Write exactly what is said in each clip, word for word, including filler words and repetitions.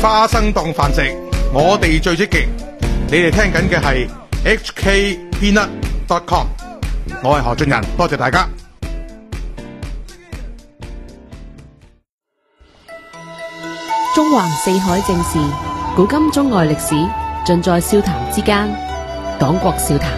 花生當飯食，我哋最積極。你哋聽緊嘅係 H K Peanut dot com， 我係何俊仁，多謝大家。 中環四海正事，古今中外歷史，盡在笑談之間。黨國笑談。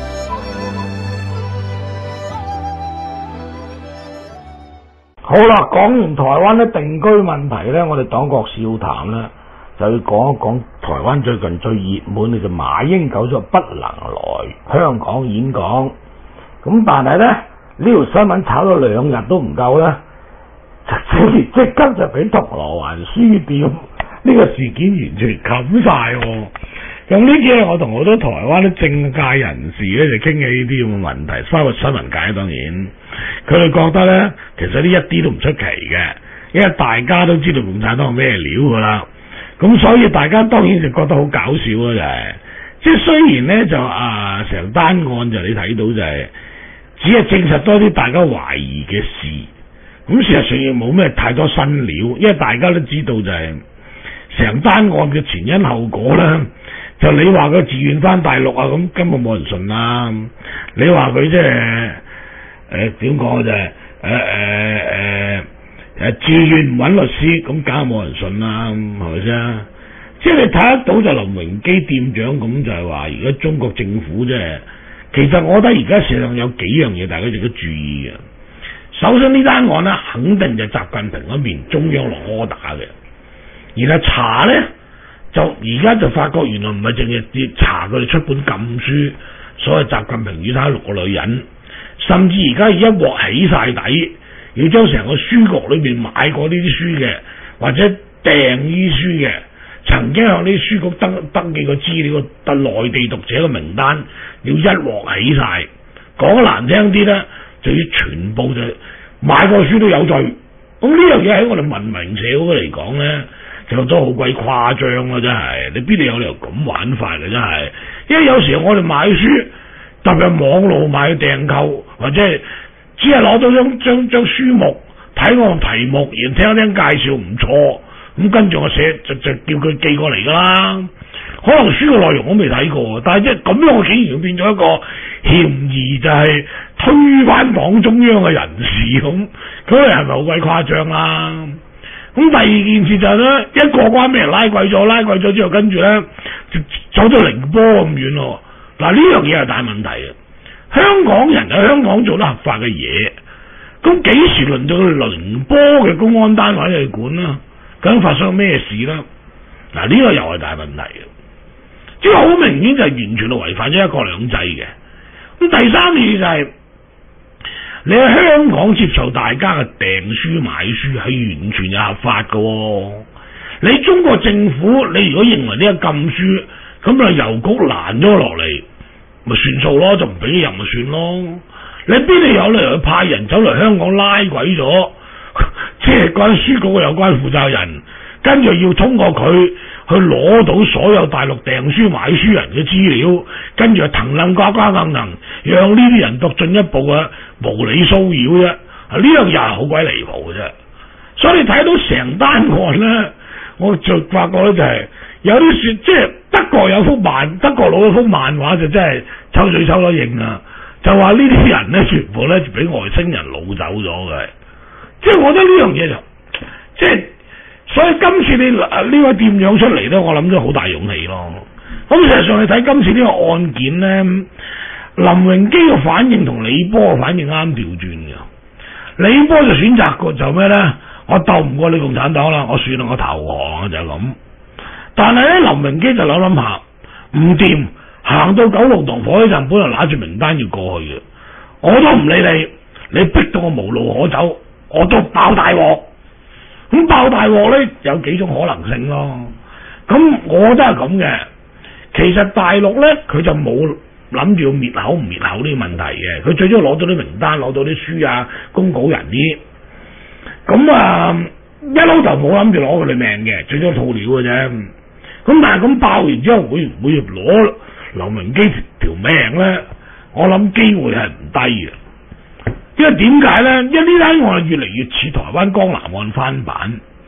好啦，講完台灣咧定居問題咧，我哋黨國笑談咧就要講一講台灣最近最熱門嘅就馬英九咗不能來香港演講。咁但係咧呢條新聞炒咗兩日都唔夠咧，即即刻就俾銅鑼灣書店呢個事件完全冚晒。咁呢幾日我同好多台灣啲政界人士咧就傾起呢啲咁嘅問題，包括新聞界當然，佢哋覺得咧其實呢一啲都唔出奇嘅，因為大家都知道共產黨係咩料噶啦，咁所以大家當然就覺得好搞笑啊，就係即係雖然咧就啊成單案就你睇到就係、是、只係證實多啲大家懷疑嘅事，咁事實上亦冇咩太多新料，因為大家都知道就係、是、成單案嘅前因後果啦。就你話佢自願翻大陸啊，咁根本冇人信啦。你話佢即係誒點講就係誒誒誒誒自願唔揾律師，咁梗係冇人信啦，係咪先？即係你睇得到就林榮基店長咁就係話，而家中國政府即係其實我覺得而家事實上有幾樣嘢大家值得注意嘅。首先呢單案咧，肯定就習近平嗰邊中央落柯打嘅，然後查咧。就而家就發覺原來唔係淨係查佢哋出本禁書，所謂習近平與他六個女人，甚至而家一鑊起晒底，要將成個書局裏面買過呢啲書嘅，或者訂呢啲書嘅，曾經向呢啲書局登登記過資料嘅內地讀者嘅名單，要一鑊起晒。講得難聽啲咧，就要全部就買過書都有罪。咁呢樣嘢喺我哋文明社會嚟講咧，就都好鬼誇張啊！真係，你邊度有理由咁玩法嘅真係？因為有時我哋買書，特別係網路買訂購，或者係只係攞到張張張書目睇個題目，然後聽一聽介紹唔錯，咁跟住我寫就就叫佢寄過嚟噶啦。可能書嘅內容我未睇過，但係即係咁樣，我竟然變咗一個嫌疑，就係推翻黨中央嘅人士咁，咁你係咪好鬼誇張啦？咁第二件事就係咧，一過關俾人拉貴咗，拉貴咗之後跟住咧就走到寧波咁遠咯。嗱，呢樣嘢係大問題啊！香港人喺香港做得合法嘅嘢，咁幾時輪到寧波嘅公安單位去管啦？究竟發生咩事啦？嗱，呢個又係大問題嘅，即係好明顯就係完全係違反咗一國兩制嘅。咁第三件事就係、是。你喺香港接受大家嘅訂書買書係完全有合法嘅、哦，你中國政府你如果認為呢個禁書，咁啊郵局攔咗落嚟，咪算數咯，就唔俾你入咪算咯。你邊度有理由去派人走嚟香港拉鬼咗，即係關書局嘅有關負責人，跟住要通過佢去攞到所有大陸訂書買書人嘅資料，跟住騰楞呱呱楞楞，讓呢啲人作進一步嘅無理騷擾啫。呢樣又係好鬼離譜嘅啫。所以你睇到成單案咧，我就發覺咧就係、是、有啲說，即係德國有幅漫，德國佬有幅漫畫就真係抽水抽得應啊！就話呢啲人咧全部咧就俾外星人擄走咗嘅，即係我覺得呢樣嘢就即係。所以今次你呢位店長出嚟咧，我諗咗好大勇氣咯。咁事實上你睇今次呢個案件咧，林榮基嘅反應同李波嘅反應啱調轉嘅。李波就選擇過就咩咧？我鬥唔過你共產黨啦，我算啦，我投降啊，就係咁。但係咧，林榮基就諗諗下，唔掂，行到九龍塘火車站本來拿住名單要過去嘅，我都唔理你，你逼到我無路可走，我都爆大鑊。咁爆大鑊咧，有幾種可能性咯。咁我都係咁嘅。其實大陸咧，佢就冇諗住要滅口唔滅口呢個問題嘅。佢最終攞到啲名單，攞到啲書啊，公稿人啲。咁啊，一路就冇諗住攞佢哋命嘅，最終套料嘅啫。咁但係咁爆完之後，會唔會攞劉明基條命咧？我諗機會係唔低嘅。因為點解咧？因為呢單案越嚟越似台灣江南案翻版，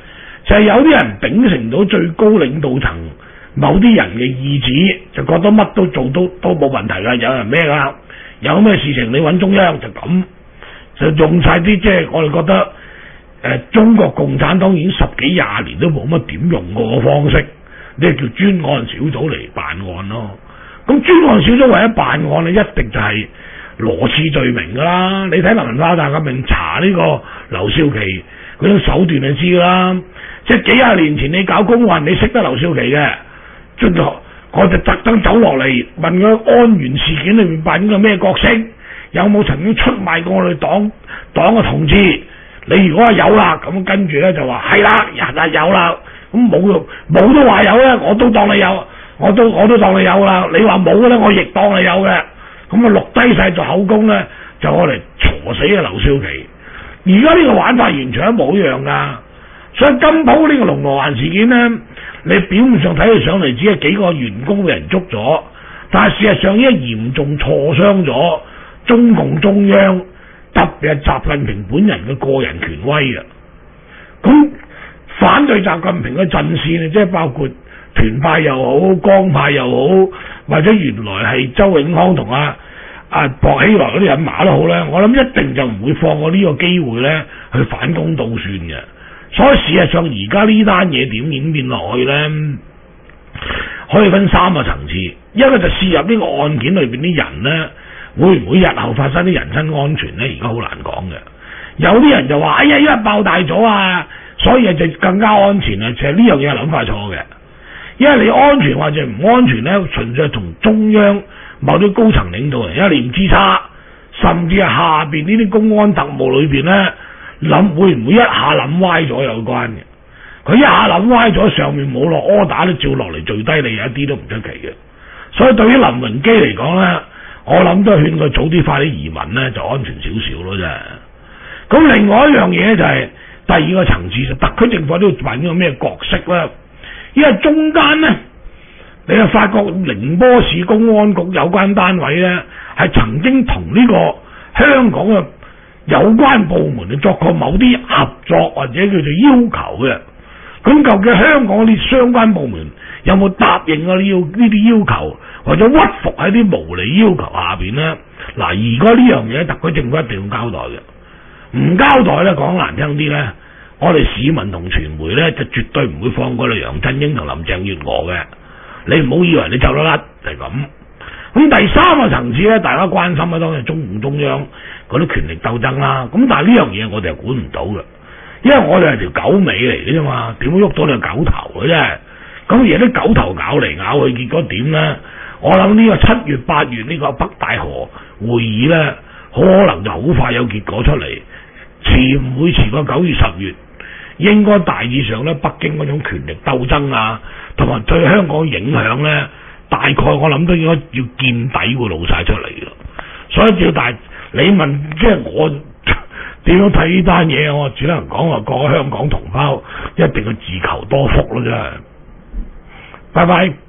就係有啲人秉承到最高領導層某啲人嘅意志，就覺得乜都做都都冇問題噶，有人咩噶，有咩事情你揾中央就咁，就用晒啲即係我哋覺得誒、呃、中國共產黨已經十幾廿年都冇乜點用過嘅方式，呢叫專案小組嚟辦案咯。咁專案小組為咗辦案咧，一定就係羅織罪名噶啦。你睇文化大革命查呢個劉少奇嗰種手段就知噶啦。即係幾廿年前你搞公運，你識得劉少奇嘅，進咗我就特登走落嚟問佢安源事件裏面扮演個咩角色，有冇曾經出賣過我哋黨黨嘅同志？你如果係有啦，咁跟住咧就話係啦，人啊有啦，咁冇冇都話有咧，我都當你有。我都我都當你有啦，你話冇嘅咧，我亦當你有嘅。咁啊錄低晒做口供咧，就我嚟鋤死啊劉少奇。而家呢個玩法完全一模一樣噶，所以金鋪呢個龍螺環事件咧，你表面上睇起上嚟只係幾個員工俾人捉咗，但係事實上已經嚴重挫傷咗中共中央，特別係習近平本人嘅個人權威啊。咁反對習近平嘅陣線，即係包括團派又好，江派又好，或者原來係周永康同阿阿薄熙來嗰啲人馬都好咧，我諗一定就唔會放過呢個機會咧去反攻倒算嘅。所以事實上而家呢單嘢點演變落去咧，可以分三個層次。一個就涉入呢個案件裏邊啲人咧，會唔會日後發生啲人身安全咧？而家好難講嘅。有啲人就話：哎呀，因為爆大咗啊，所以就更加安全啊！其實呢樣嘢係諗法錯嘅。因為你安全或者唔安全咧，純粹係同中央某啲高層領導人一念之差，甚至係下邊呢啲公安特務裏邊咧諗會唔會一下諗歪咗有關嘅。佢一下諗歪咗，上面冇落柯打都照落嚟最低你，有一啲都唔出奇嘅。所以對於林榮基嚟講咧，我諗都係勸佢早啲快啲移民咧，就安全少少咯啫。咁另外一樣嘢就係、是、第二個層次，就特區政府都要扮呢個咩角色咧？因為中間咧，你就發覺寧波市公安局有關單位咧，係曾經同呢個香港嘅有關部門去作過某啲合作或者叫做要求嘅。咁究竟香港啲相關部門有冇答應過呢要呢啲要求，或者屈服喺啲無理要求下邊咧？嗱，如果呢樣嘢特區政府一定要交代嘅，唔交代咧，講難聽啲咧，我哋市民同傳媒咧就絕對唔會放過你楊振英同林鄭月娥嘅。你唔好以為你走得甩就係咁。咁第三個層次咧，大家關心嘅當然係中共中央嗰啲權力鬥爭啦。咁但係呢樣嘢我哋係管唔到嘅，因為我哋係條狗尾嚟嘅啫嘛，點會喐到你個狗頭嘅啫？咁而家啲狗頭咬嚟咬去，結果點咧？我諗呢個七月八月呢個北大河會議咧，好可能就好快有結果出嚟，遲唔會遲過九月十月。應該大致上咧，北京嗰種權力鬥爭啊，同埋對香港影響咧，大概我諗都應該要見底會露晒出嚟嘅。所以只要大你問，即係我點樣睇呢單嘢，我只能講話各個香港同胞一定要自求多福咯，真係。拜拜。